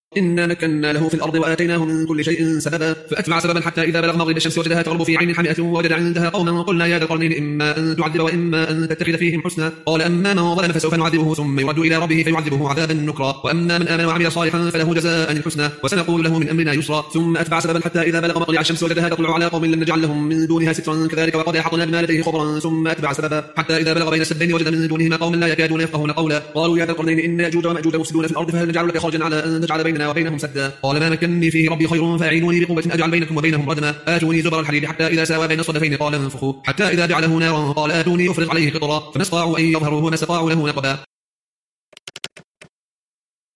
إنا مكنا له في الأرض وآتيناه من كل شيء سببا فأتبع سببا حتى إذا بلغ مغرب الشمس وجدها تغرب في عين حمئة ووجد عندها قوما قلنا يا ذا القرنين إما أن تعذب وإما أن تتخذ فيهم حسنا قال أما من ظلم فسوف نعذبه ثم يرد إلى ربه فيعذبه عذابا نكرا وأما من آمن وعمل صالحا فله جزاء الحسنى وسنقول له من أمرنا يسرا ثم أتبع سببا حتى إذا بلغ مطلع الشمس وجدها تطلع على قوم لم نجعل لهم من دونها سترا كذلك وقد أحطنا بما لديه خبرا ثم أتبع سببا حتى إذا بلغ بين السدين وجد من دونهما قوما لا يكادون يفقهون قولا قالوا يا ذا القرنين إن يأجوج ومأجوج مفسدون في الأرض فهل نجعل لك خرجا على أن تجعل بيننا وبينهم سدا قال ما مكنني فيه ربي خير فأعينوني بقوة أجعل بينكم وبينهم ردما آتوني زبر الحديد حتى إذا ساوى بين الصدفين قال انفخوا حتى إذا جعله نارا قال آتوني أفرغ عليه قطرا فما استطاعوا أن يظهروه وما استطاعوا له نقبا